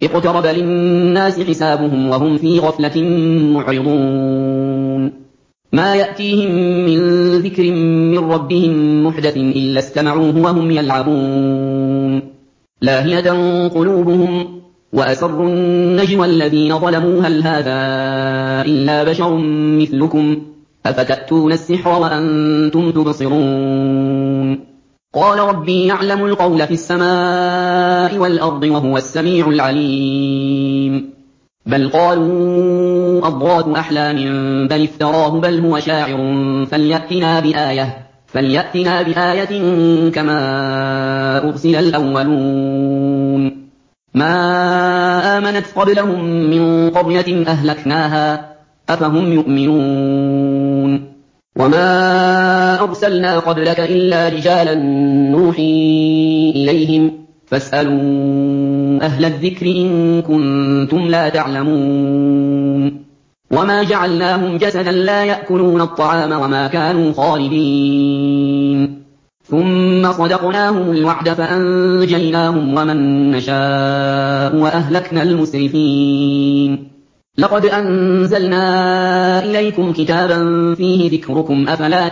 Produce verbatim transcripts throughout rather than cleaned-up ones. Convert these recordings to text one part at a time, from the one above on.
اقترب للناس حسابهم وهم في غفلة معرضون ما يأتيهم من ذكر من ربهم محدث إلا استمعوه وهم يلعبون لاهية قلوبهم وأسروا النجوى الذين ظلموا هل هذا إلا بشر مثلكم أفتأتون السحر وأنتم تبصرون قال ربي يعلم القول في السماء والأرض وهو السميع العليم بل قالوا أضغاث أحلام بل افتراه بل هو شاعر فليأتنا بآية فليأتنا بآية كما أرسل الأولون ما آمنت قبلهم من قرية أهلكناها أفهم يؤمنون وما أرسلنا قبلك إلا رجالا نوحي إليهم فاسألوا أهل الذكر إن كنتم لا تعلمون وما جعلناهم جسدا لا يأكلون الطعام وما كانوا خالدين ثم صدقناهم الوعد فأنجيناهم ومن نشاء وأهلكنا المسرفين لقد أنزلنا إليكم كتابا فيه ذكركم أفلا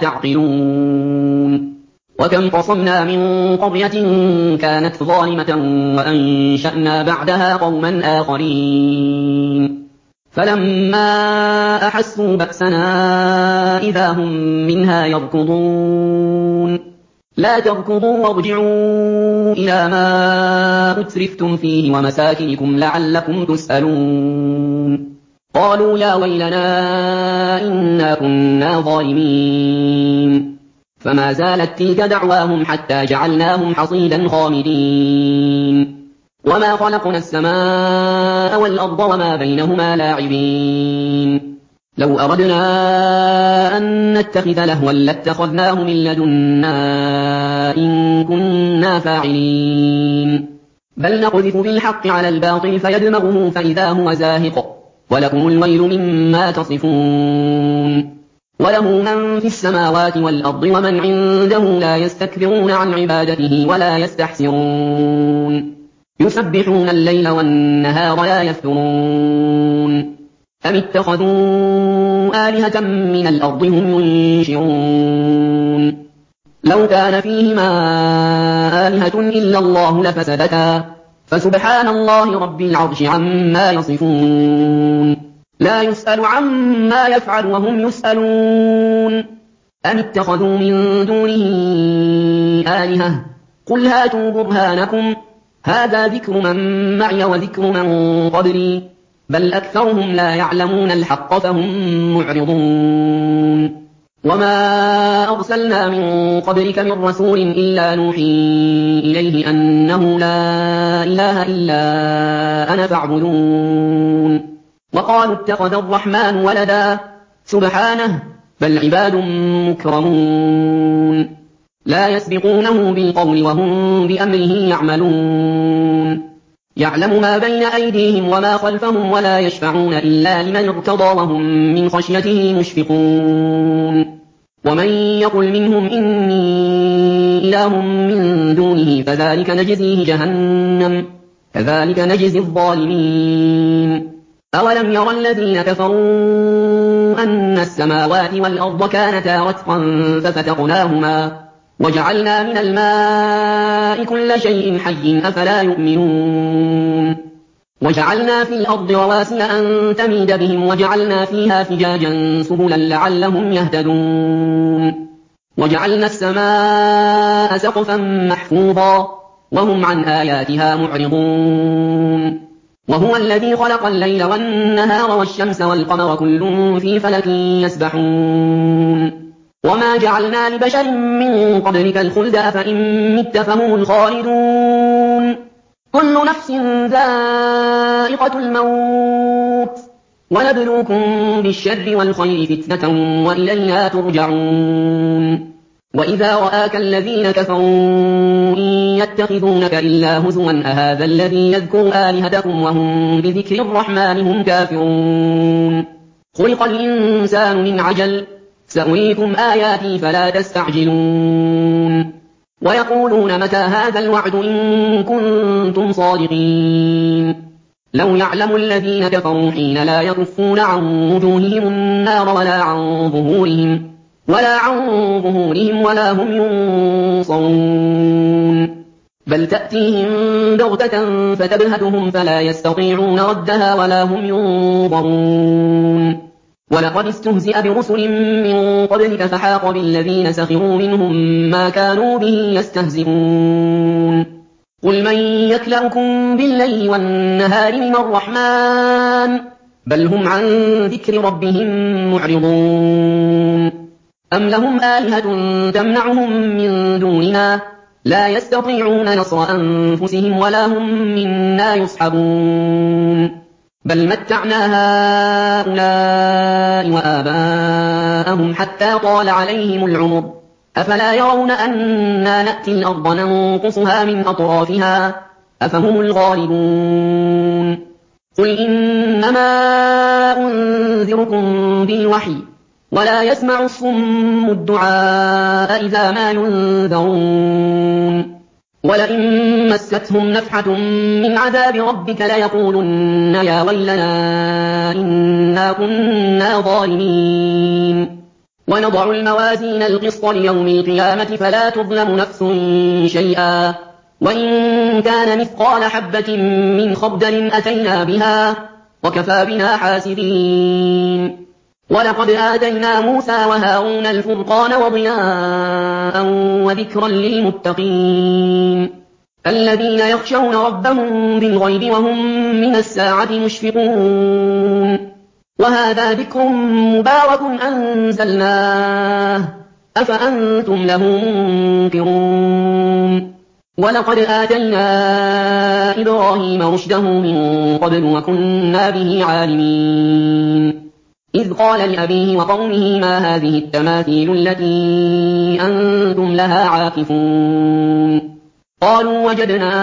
تعقلون وكم قصمنا من قرية كانت ظالمة وأنشأنا بعدها قوما آخرين فلما أحسوا بأسنا إذا هم منها يركضون لا تركضوا وارجعوا إلى ما أترفتم فيه ومساكنكم لعلكم تسألون قالوا يا ويلنا إنا كنا ظالمين فما زالت تلك دعواهم حتى جعلناهم حصيدا خامدين وما خلقنا السماء والأرض وما بينهما لاعبين لو أردنا أن نتخذ لهوا لاتخذناه من لدنا إن كنا فاعلين بل نقذف بالحق على الباطل فيدمغه فإذا هو زاهق ولكم الويل مما تصفون وله من في السماوات والأرض ومن عنده لا يستكبرون عن عبادته ولا يستحسرون يسبحون الليل والنهار لا يفترون أم اتخذوا آلهة من الأرض هم ينشرون لو كان فيهما آلهة إلا الله لفسدتا فسبحان الله رب العرش عما يصفون لا يسأل عما يفعل وهم يسألون أم اتخذوا من دونه آلهة قل هاتوا برهانكم هذا ذكر من معي وذكر من قبلي بل أكثرهم لا يعلمون الحق فهم معرضون وما أرسلنا من قبلك من رسول إلا نوحي إليه أنه لا إله إلا أنا فاعبدون وقالوا اتخذ الرحمن ولدا سبحانه بل عباد مكرمون لا يسبقونه بالقول وهم بأمره يعملون يعلم ما بين أيديهم وما خلفهم ولا يشفعون إلا لمن ارتضى وهم من خشيته مشفقون ومن يقل منهم إني إله من دونه فذلك نجزيه جهنم كذلك نجزي الظالمين أولم ير الذين كفروا أن السماوات والأرض كانتا رتقا ففتقناهما وجعلنا من الماء كل شيء حي أفلا يؤمنون وجعلنا في الأرض رواسي أن تميد بهم وجعلنا فيها فجاجا سبلا لعلهم يهتدون وجعلنا السماء سقفا محفوظا وهم عن آياتها معرضون وهو الذي خلق الليل والنهار والشمس والقمر كل في فلك يسبحون وما جعلنا لبشر من قبلك الخلد أفإن مت فهم الخالدون كل نفس ذائقة الموت ونبلوكم بالشر والخير فتنة وإلينا ترجعون وإذا رآك الذين كفروا إن يتخذونك إلا هزوا أهذا الذي يذكر آلهتكم وهم بذكر الرحمن هم كافرون خلق الإنسان من عجل سأريكم آياتي فلا تستعجلون ويقولون متى هذا الوعد إن كنتم صادقين لو يعلم الذين كفروا حين لا يكفون عن وجوههم النار ولا عن ظهورهم ولا عن ظهورهم ولا هم ينصرون بل تأتيهم بغتة فتبهتهم فلا يستطيعون ردها ولا هم ينظرون ولقد استهزئ برسل من قبلك فحاق بالذين سخروا منهم ما كانوا به يستهزئون قل من يكلأكم بالليل والنهار من الرحمن بل هم عن ذكر ربهم معرضون أم لهم آلهة تمنعهم من دوننا لا يستطيعون نصر أنفسهم ولا هم منا يصحبون بل متعنا هؤلاء وآباءهم حتى طال عليهم العمر أفلا يرون أنا نأتي الأرض ننقصها من أطرافها أفهم الغالبون قل إنما أنذركم بالوحي ولا يسمع الصم الدعاء إذا ما ينذرون ولئن مستهم نفحة من عذاب ربك ليقولن يا ويلنا إنا كنا ظالمين ونضع الموازين القسط ليوم القيامة فلا تظلم نفس شيئا وإن كان مثقال حبة من خردل أتينا بها وكفى بنا حاسبين ولقد آتينا موسى وهارون الفرقان وضياء وذكرا للمتقين الذين يخشون ربهم بالغيب وهم من الساعة مشفقون وهذا ذكر مبارك أنزلناه أفأنتم له منكرون ولقد آتينا إبراهيم رشده من قبل وكنا به عالمين إذ قال لأبيه وقومه ما هذه التماثيل التي أنتم لها عاكفون قالوا وجدنا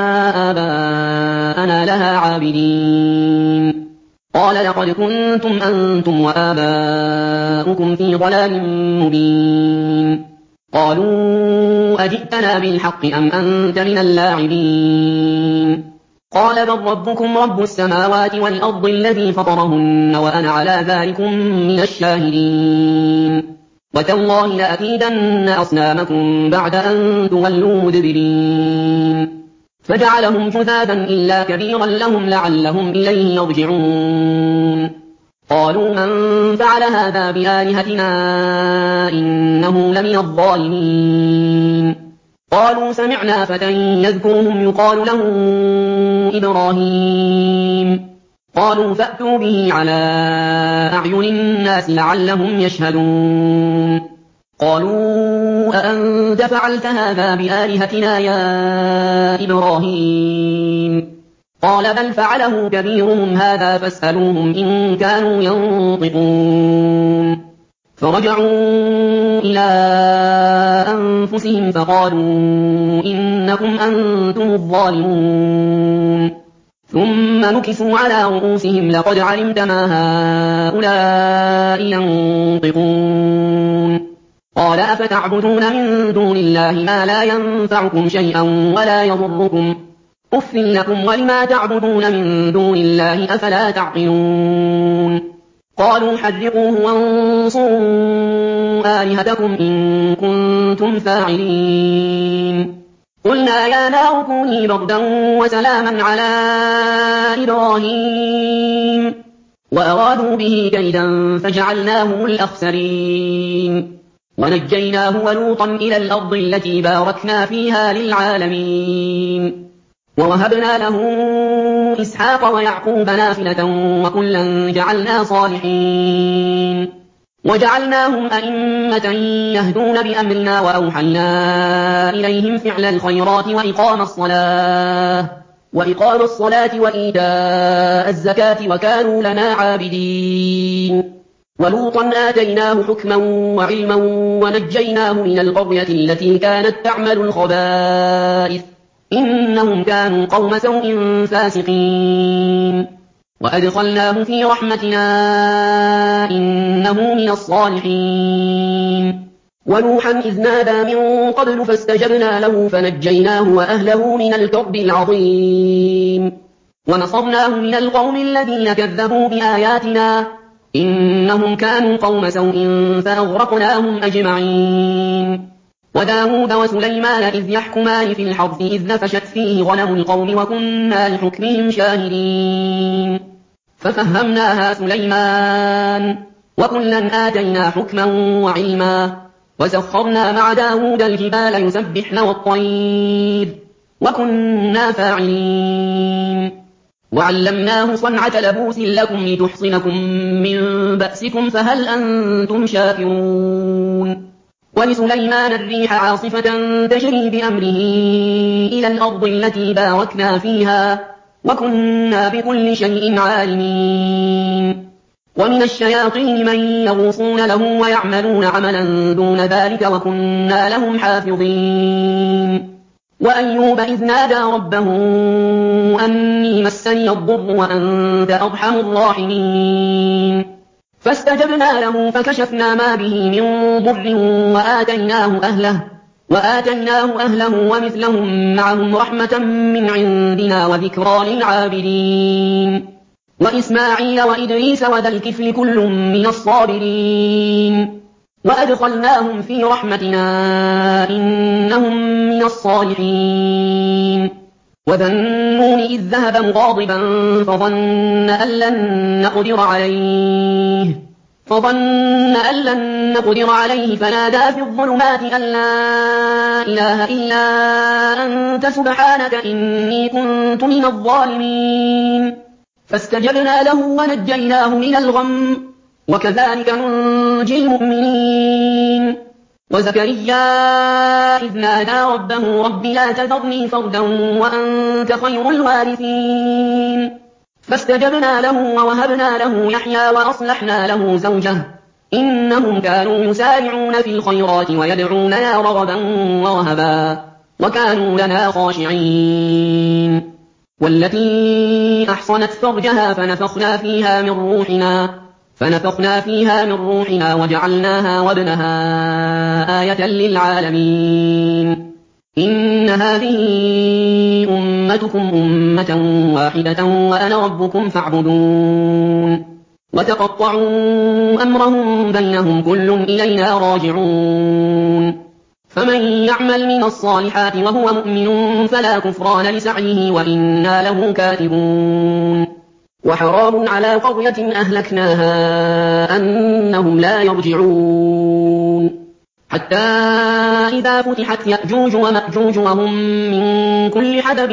آباءنا لها عابدين قال لقد كنتم أنتم وآباؤكم في ضلال مبين قالوا أجئتنا بالحق أم أنت من اللاعبين قال بل ربكم رب السماوات والأرض الذي فطرهن وأنا على ذلكم من الشاهدين وتالله لأكيدن أصنامكم بعد أن تولوا مدبرين فجعلهم جذاذا إلا كبيرا لهم لعلهم إليه يرجعون قالوا من فعل هذا بآلهتنا إنه لمن الظالمين قالوا سمعنا فتى يذكرهم يقال له إبراهيم قالوا فأتوا به على أعين الناس لعلهم يشهدون قالوا أأنت فعلت هذا بآلهتنا يا إبراهيم قال بل فعله كبيرهم هذا فاسألوهم إن كانوا ينطقون فرجعوا إلى أنفسهم فقالوا إنكم أنتم الظالمون ثم نكسوا على رؤوسهم لقد علمت ما هؤلاء ينطقون قال أفتعبدون من دون الله ما لا ينفعكم شيئا ولا يضركم أف لكم ولما تعبدون من دون الله أفلا تعقلون قالوا حرقوه وانصروا آلهتكم إن كنتم فاعلين قلنا يا نار كوني بردا وسلاما على إبراهيم وأرادوا به كيدا فجعلناهم الأخسرين ونجيناه ولوطا إلى الأرض التي باركنا فيها للعالمين ووهبنا له إسحاق ويعقوب نافلة وكلا جعلنا صالحين وجعلناهم أئمة يهدون بأمرنا وأوحينا إليهم فعل الخيرات وإقام الصلاة وإقام الصلاة وإيتاء الزكاة وكانوا لنا عابدين ولوطا آتيناه حكما وعلما ونجيناه من القرية التي كانت تعمل الخبائث إنهم كانوا قوم سوء فاسقين وأدخلناه في رحمتنا إنه من الصالحين ونوحا إذ نادى من قبل فاستجبنا له فنجيناه وأهله من الكرب العظيم ونصرناه من القوم الذين كذبوا بآياتنا إنهم كانوا قوم سوء فأغرقناهم أجمعين وداود وسليمان إذ يحكمان في الحرث إذ نفشت فيه غنم القوم وكنا لحكمهم شاهدين ففهمناها سليمان وكلا آتينا حكما وعلما وسخرنا مع داود الجبال يسبحن والطير وكنا فاعلين وعلمناه صنعة لبوس لكم لتحصنكم من بأسكم فهل أنتم شاكرون ولسليمان الريح عاصفة تجري بأمره إلى الأرض التي باركنا فيها وكنا بكل شيء عالمين ومن الشياطين من يغوصون له ويعملون عملا دون ذلك وكنا لهم حافظين وأيوب إذ نادى ربه أني مسني الضر وأنت أرحم الراحمين فاستجبنا له فكشفنا ما به من ضر وآتيناه أهله وآتيناه أهله ومثلهم معهم رحمة من عندنا وذكرى للعابدين وإسماعيل وإدريس وذا الكفل كل من الصابرين وأدخلناهم في رحمتنا إنهم من الصالحين وذا النون إذ ذهب مغاضبا فظن أن لن نقدر عليه فظن أن لن نقدر عليه فنادى في الظلمات أن لا إله إلا أنت سبحانك إني كنت من الظالمين فاستجبنا له ونجيناه من الغم وكذلك ننجي المؤمنين وزكريا إذ نادى ربه رب لا تذرني فردا وأنت خير الوارثين فاستجبنا له ووهبنا له يحيى وأصلحنا له زوجه إنهم كانوا يسارعون في الخيرات ويدعوننا رغبا ورهبا وكانوا لنا خاشعين والتي أحصنت فرجها فنفخنا فيها من روحنا فنفخنا فيها من روحنا وجعلناها وابنها آية للعالمين إن هذه أمتكم أمة واحدة وأنا ربكم فاعبدون وتقطعوا أمرهم بينهم كل إلينا راجعون فمن يعمل من الصالحات وهو مؤمن فلا كفران لسعيه وإنا له كاتبون وحرام على قرية أهلكناها أنهم لا يرجعون حتى إذا فتحت يأجوج ومأجوج وهم من كل حدب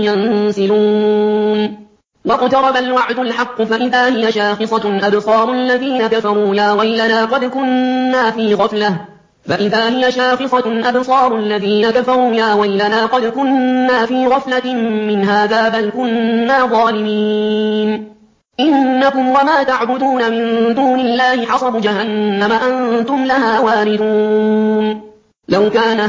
ينسلون واقترب الوعد الحق فإذا هي شاخصة أبصار الذين كفروا يا ويلنا قد كنا في غفلة فإذا هي شاخصة أبصار الذين كفروا يا ويلنا قد كنا في غفلة من هذا بل كنا ظالمين إنكم وما تعبدون من دون الله حصب جهنم أنتم لها واردون لو كان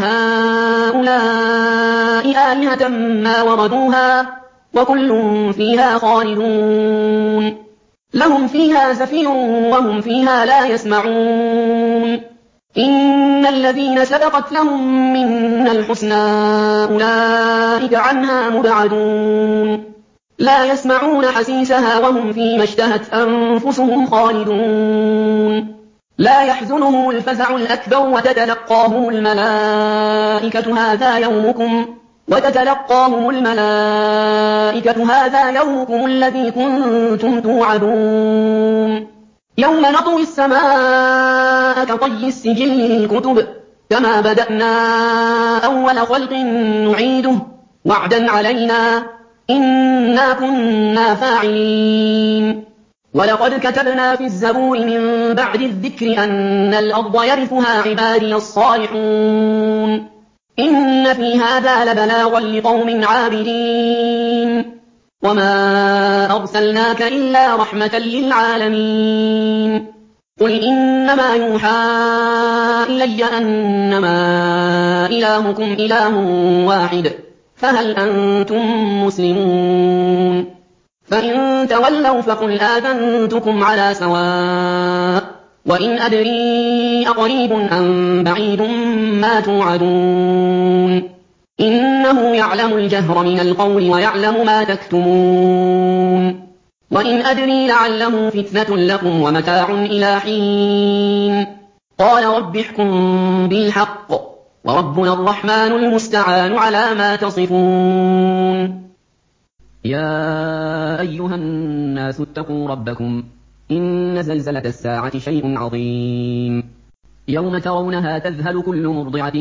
هؤلاء آلهة ما وردوها وكل فيها خالدون لهم فيها زفير وهم فيها لا يسمعون إن الذين سبقت لهم منا الحسنى أولئك عنها مبعدون لا يسمعون حسيسها وهم فيما اشتهت أنفسهم خالدون لا يحزنهم الفزع الأكبر وتتلقاهم الملائكة هذا يومكم وتتلقاهم الملائكة هذا يومكم الذي كنتم توعدون يوم نطوي السماء كطي السجل للكتب كما بدأنا أول خلق نعيده وعدا علينا إنا كنا فاعلين ولقد كتبنا في الزبور من بعد الذكر أن الأرض يرثها عبادي الصالحون إن في هذا لبلاغا لقوم عابدين وما أرسلناك إلا رحمة للعالمين قل إنما يوحى إلي أنما إلهكم إله واحد فهل أنتم مسلمون فإن تولوا فقل آذنتكم على سواء وإن أدري أقريب أم بعيد ما توعدون إنه يعلم الجهر من القول ويعلم ما تكتمون وإن أدري لعله فتنة لكم ومتاع إلى حين قال رب احكم بالحق وربنا الرحمن المستعان على ما تصفون يا أيها الناس اتقوا ربكم إن زلزلة الساعة شيء عظيم يوم ترونها تذهل كل مرضعة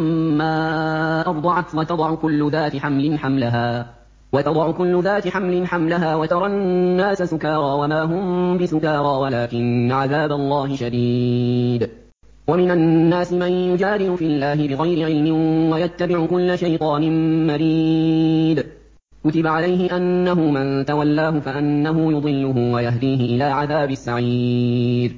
عما أرضعت وتضع كل ذات حمل حملها وتضع كل ذات حمل حملها وترى الناس سكارى وما هم بسكارى ولكن عذاب الله شديد ومن الناس من يجادل في الله بغير علم ويتبع كل شيطان مريد كتب عليه أنه من تولاه فأنه يضله ويهديه إلى عذاب السعير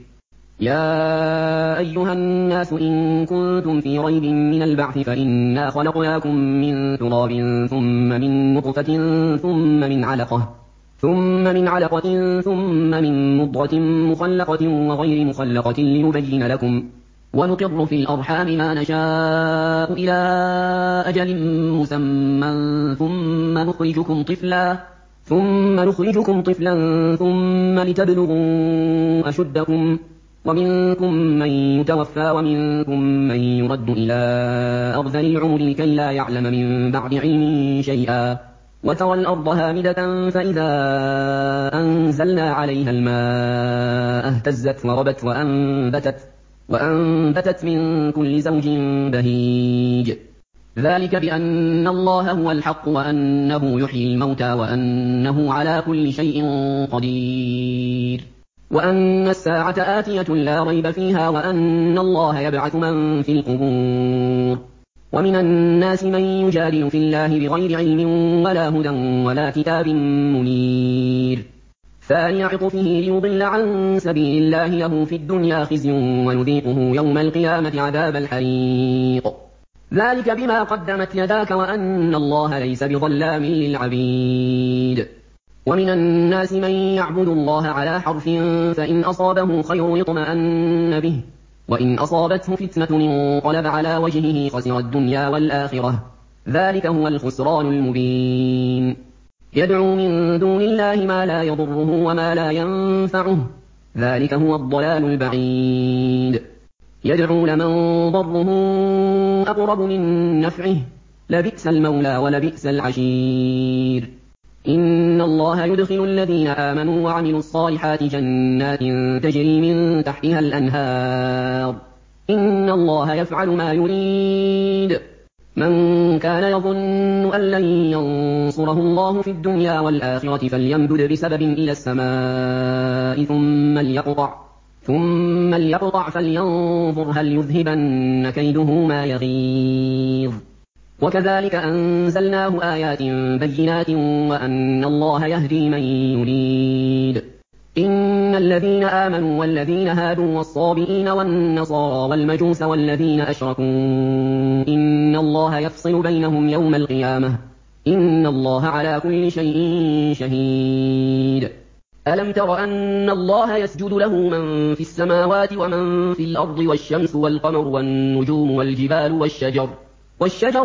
يا أيها الناس إن كنتم في ريب من البعث فإنا خلقناكم من تراب ثم من نطفة ثم من علقة ثم من علقة ثم من مضغة مخلقة وغير مخلقة لنبين لكم ونقر في الأرحام ما نشاء إلى أجل مسمى ثم نخرجكم طفلا ثم نخرجكم طفلا ثم لتبلغوا أشدكم ومنكم من يتوفى ومنكم من يرد إلى أرذل العمر لكي لا يعلم من بعد علم شيئا وترى الأرض هامدة فإذا أنزلنا عليها الماء اهتزت وربت وأنبتت وأنبتت من كل زوج بهيج ذلك بأن الله هو الحق وأنه يحيي الموتى وأنه على كل شيء قدير وأن الساعة آتية لا ريب فيها وأن الله يبعث من في القبور ومن الناس من يجادل في الله بغير علم ولا هدى ولا كتاب منير ثاني عطفه ليضل عن سبيل الله له في الدنيا خزي ونذيقه يوم القيامة عذاب الحريق ذلك بما قدمت يداك وأن الله ليس بظلام للعبيد ومن الناس من يعبد الله على حرف فإن أصابه خير اطمأن به وإن أصابته فتنة انقلب على وجهه خسر الدنيا والآخرة ذلك هو الخسران المبين يدعو من دون الله ما لا يضره وما لا ينفعه ذلك هو الضلال البعيد يدعو لمن ضره أقرب من نفعه لبئس المولى ولبئس العشير إن الله يدخل الذين آمنوا وعملوا الصالحات جنات تجري من تحتها الأنهار إن الله يفعل ما يريد من كان يظن أن لن ينصره الله في الدنيا والآخرة فليمدد بسبب إلى السماء ثم ليقطع ثم ليقطع فلينظر هل يذهبن كيده ما يغيظ وكذلك أنزلناه آيات بينات وأن الله يهدي من يريد إن الذين آمنوا والذين هادوا والصابئين والنصارى والمجوس والذين أشركوا إن الله يفصل بينهم يوم القيامة إن الله على كل شيء شهيد ألم تر أن الله يسجد له من في السماوات ومن في الأرض والشمس والقمر والنجوم والجبال والشجر والشجر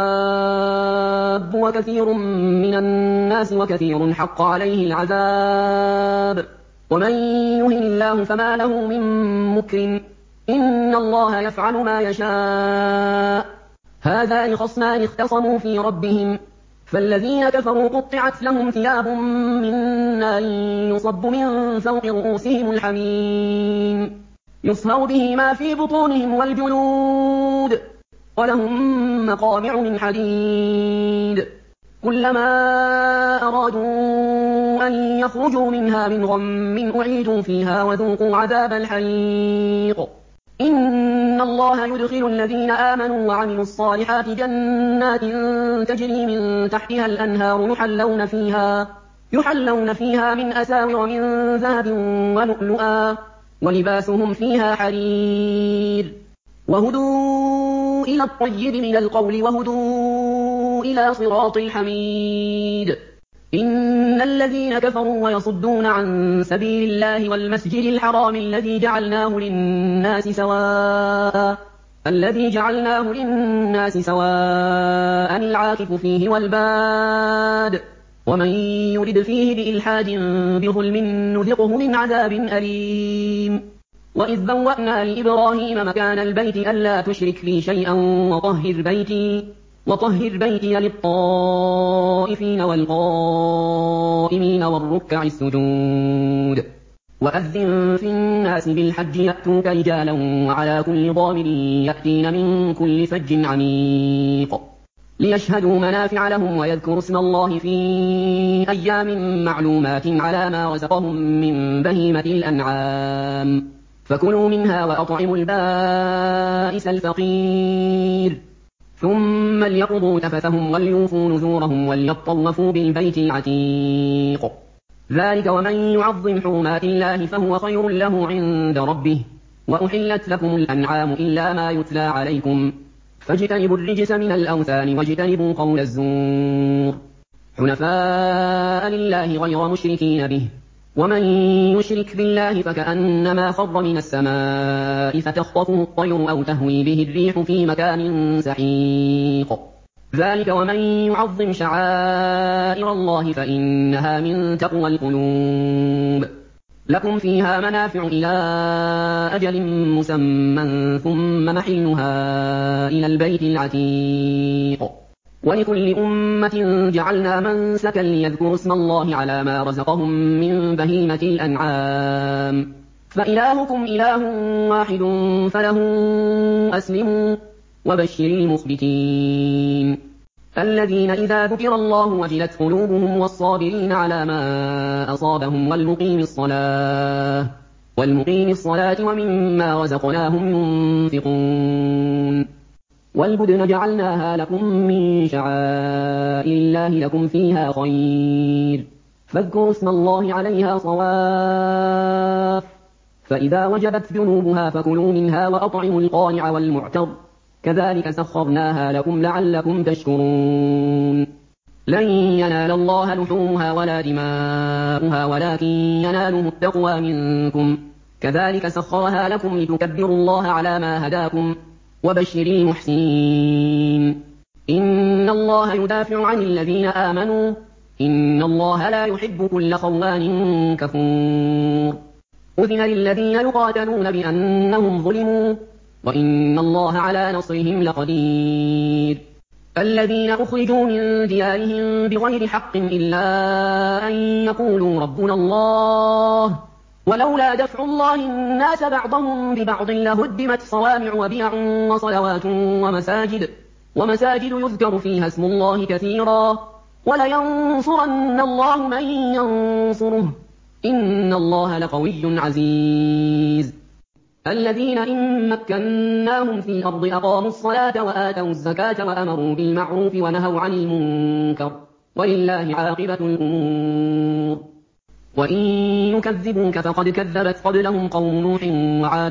والدواب وكثير من الناس وكثير حق عليه العذاب ومن يهن الله فما له من مكرم إن الله يفعل ما يشاء هذان خصمان اختصموا في ربهم فالذين كفروا قطعت لهم ثياب من نار يصب من فوق رؤوسهم الحميم يصهر به ما في بطونهم والجلود ولهم مقامع من حديد كلما أرادوا أن يخرجوا منها من غم أعيدوا فيها وذوقوا عذاب الحريق إن الله يدخل الذين آمنوا وعملوا الصالحات جنات تجري من تحتها الأنهار يحلون فيها, يحلون فيها من أساور من ذهب ولؤلؤا ولباسهم فيها حرير وهدوا إلى الطيب من القول وهدوا إلى صراط الحميد إن الذين كفروا ويصدون عن سبيل الله والمسجد الحرام الذي جعلناه للناس سواء الذي جعلناه للناس سواء العاكف فيه والباد ومن يرد فيه بإلحاد بظلم نذقه من عذاب أليم وإذ بوأنا لإبراهيم مكان البيت ألا تشرك بي شيئا وطهر بيتي وطهر بيتي للطائفين والقائمين والركع السجود وأذن في الناس بالحج يأتوك رجالا وعلى كل ضامر يأتين من كل فج عميق ليشهدوا منافع لهم ويذكروا اسم الله في أيام معلومات على ما رزقهم من بهيمة الأنعام فكلوا منها وأطعموا البائس الفقير ثم ليقضوا تفثهم وليوفوا نذورهم وليطوفوا بالبيت العتيق ذلك ومن يعظم حرمات الله فهو خير له عند ربه وأحلت لكم الأنعام إلا ما يتلى عليكم فاجتنبوا الرجس من الأوثان واجتنبوا قول الزور حنفاء لله غير مشركين به ومن يشرك بالله فكأنما خر من السماء فتخطفه الطير أو تهوي به الريح في مكان سحيق ذلك ومن يعظم شعائر الله فإنها من تقوى القلوب لكم فيها منافع إلى أجل مسمى ثم محلها إلى البيت العتيق ولكل أمة جعلنا منسكا ليذكروا اسم الله على ما رزقهم من بهيمة الأنعام فإلهكم إله واحد فله أسلموا وبشر المخبتين الذين إذا ذكر الله وجلت قلوبهم والصابرين على ما أصابهم والمقيم الصلاة والمقيم الصلاة ومما رزقناهم ينفقون والبدن جعلناها لكم من شعائر الله لكم فيها خير فاذكروا اسم الله عليها صواف فإذا وجبت جنوبها فكلوا منها وأطعموا القانع والمعتر كذلك سخرناها لكم لعلكم تشكرون لن ينال الله لحومها ولا دماؤها ولكن يناله التقوى منكم كذلك سخرها لكم لتكبروا الله على ما هداكم وبشر المحسنين إن الله يدافع عن الذين آمنوا إن الله لا يحب كل خوان كفور أذن للذين يقاتلون بأنهم ظلموا وإن الله على نصرهم لقدير الذين أخرجوا من ديارهم بغير حق إلا أن يقولوا ربنا الله ولولا دفع الله الناس بعضهم ببعض لهدمت صوامع وبيع وصلوات ومساجد ومساجد يذكر فيها اسم الله كثيرا ولينصرن الله من ينصره إن الله لقوي عزيز الذين إن مكناهم في الأرض أقاموا الصلاة وآتوا الزكاة وأمروا بالمعروف ونهوا عن المنكر ولله عاقبة الأمور وإن يكذبوك فقد كذبت قبلهم قوم نوح وعاد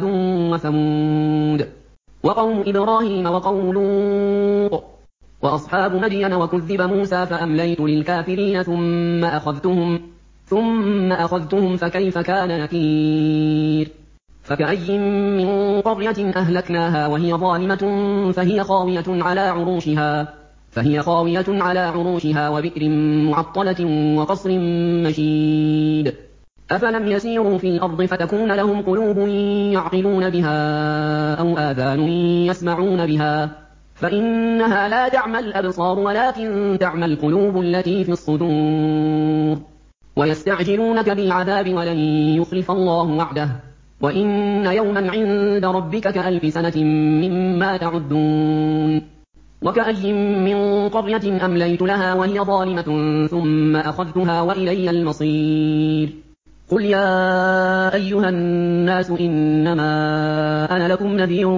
وثمود وقوم إبراهيم وقوم لوط وأصحاب مدين وكذب موسى فأمليت للكافرين ثم أخذتهم ثم أخذتهم فكيف كان نكير فكأي من قرية أهلكناها وهي ظالمة فهي خاوية على عروشها فهي خاوية على عروشها وبئر معطلة وقصر مشيد أفلم يسيروا في الأرض فتكون لهم قلوب يعقلون بها أو آذان يسمعون بها فإنها لا تعمى الأبصار ولكن تعمى القلوب التي في الصدور ويستعجلونك بالعذاب ولن يخلف الله وعده وإن يوما عند ربك كألف سنة مما تعدون وكأي من قرية أمليت لها وهي ظالمة ثم أخذتها وإلي المصير قل يا أيها الناس إنما أنا لكم نذير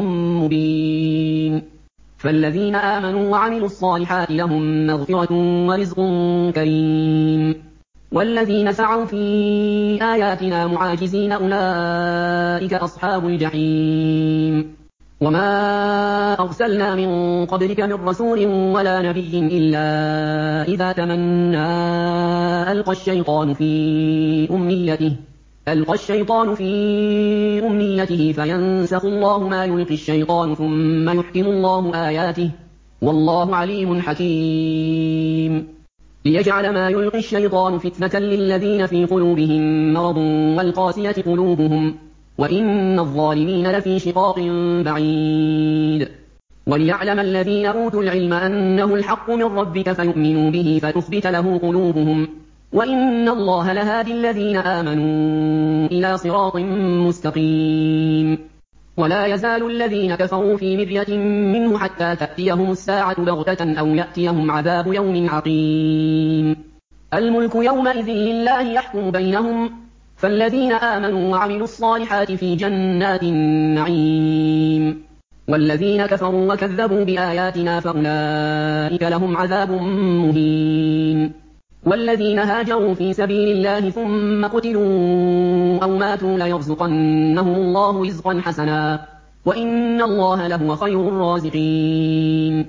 مبين فالذين آمنوا وعملوا الصالحات لهم مغفرة ورزق كريم والذين سعوا في آياتنا معاجزين أولئك أصحاب الجحيم وما أرسلنا من قبلك من رسول ولا نبي إلا إذا تمنى ألقى الشيطان في أمنيته ألقى الشيطان في أمنيته فينسخ الله ما يلقي الشيطان ثم يحكم الله آياته والله عليم حكيم ليجعل ما يلقي الشيطان فتنة للذين في قلوبهم مرض والقاسية قلوبهم وإن الظالمين لفي شقاق بعيد وليعلم الذين أوتوا العلم أنه الحق من ربك فيؤمنوا به فتثبت له قلوبهم وإن الله لهادي الذين آمنوا إلى صراط مستقيم ولا يزال الذين كفروا في مرية منه حتى تأتيهم الساعة بغتة أو يأتيهم عذاب يوم عقيم الملك يومئذ لله يحكم بينهم فالذين آمنوا وعملوا الصالحات في جنات النعيم والذين كفروا وكذبوا بآياتنا فأولئك لهم عذاب مهين والذين هاجروا في سبيل الله ثم قتلوا أو ماتوا ليرزقنهم الله رزقا حسنا وإن الله لهو خير الرازقين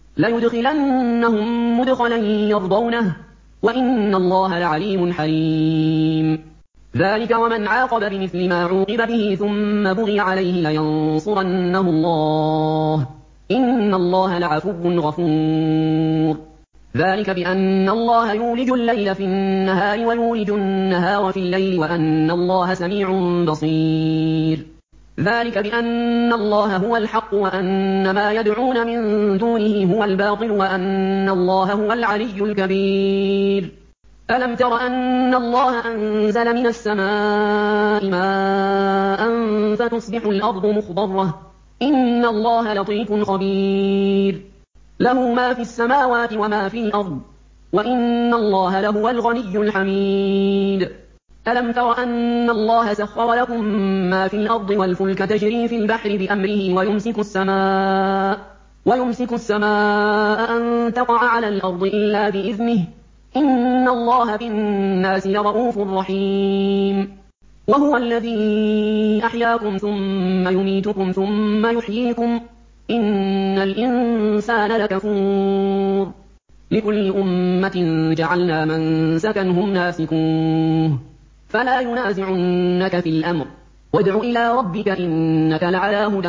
ليدخلنهم مدخلا يرضونه وإن الله لعليم حليم ذلك ومن عاقب بمثل ما عوقب به ثم بغي عليه لينصرنه الله إن الله لعفو غفور ذلك بأن الله يولج الليل في النهار ويولج النهار في الليل وأن الله سميع بصير ذلك بأن الله هو الحق وأن ما يدعون من دونه هو الباطل وأن الله هو العلي الكبير ألم تر أن الله أنزل من السماء ماء فتصبح الأرض مخضرة إن الله لطيف خبير له ما في السماوات وما في الأرض وإن الله لهو الغني الحميد ألم تر أن الله سخر لكم ما في الأرض والفلك تجري في البحر بأمره ويمسك السماء ويمسك السماء أن تقع على الأرض إلا بإذنه إن الله بالناس لرؤوف رحيم وهو الذي أحياكم ثم يميتكم ثم يحييكم إن الإنسان لكفور لكل أمة جعلنا منسكا هم ناسكوه فلا ينازعنك في الأمر وادع إلى ربك إنك لعلى هدى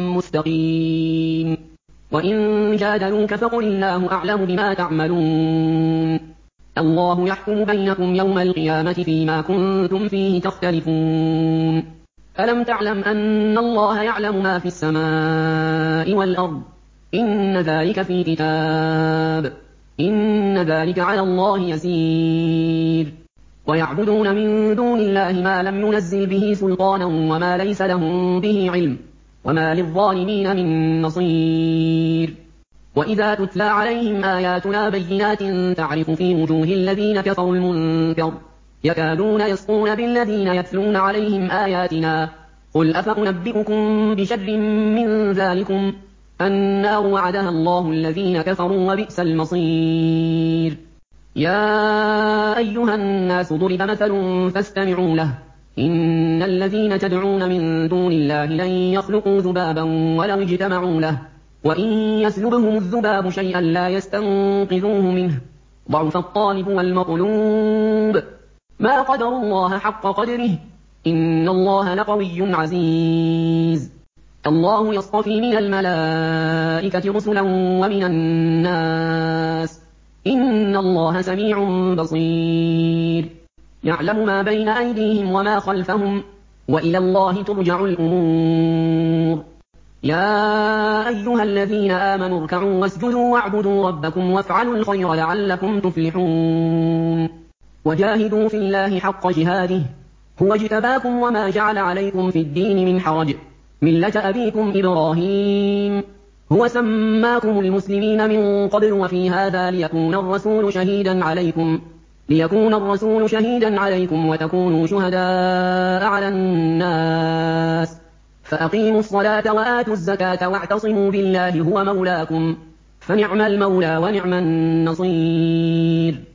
مستقيم وإن جادلوك فقل الله أعلم بما تعملون الله يحكم بينكم يوم القيامة فيما كنتم فيه تختلفون ألم تعلم أن الله يعلم ما في السماء والأرض إن ذلك في كتاب إن ذلك على الله يسير ويعبدون من دون الله ما لم ينزل به سلطانا وما ليس لهم به علم وما للظالمين من نصير وإذا تتلى عليهم آياتنا بينات تعرف في وجوه الذين كفروا المنكر يكادون يسقون بالذين يتلون عليهم آياتنا قل أفأنبئكم بشر من ذلكم النار وعدها الله الذين كفروا وبئس المصير يا أيها الناس ضرب مثل فاستمعوا له إن الذين تدعون من دون الله لن يخلقوا ذبابا ولو اجتمعوا له وإن يسلبهم الذباب شيئا لا يستنقذوه منه ضعف الطالب والمطلوب ما قدر الله حق قدره إن الله لقوي عزيز الله يصطفي من الملائكة رسلا ومن الناس إن الله سميع بصير يعلم ما بين أيديهم وما خلفهم وإلى الله ترجع الأمور يا أيها الذين آمنوا اركعوا واسجدوا واعبدوا ربكم وافعلوا الخير لعلكم تفلحون وجاهدوا في الله حق جهاده هو اجتباكم وما جعل عليكم في الدين من حرج ملة أبيكم إبراهيم هو سماكم المسلمين من قبل وفي هذا ليكون الرسول شهيدا عليكم ليكون الرسول شهيدا عليكم وتكونوا شهداء على الناس فأقيموا الصلاة وآتوا الزكاة واعتصموا بالله هو مولاكم فنعم المولى ونعم النصير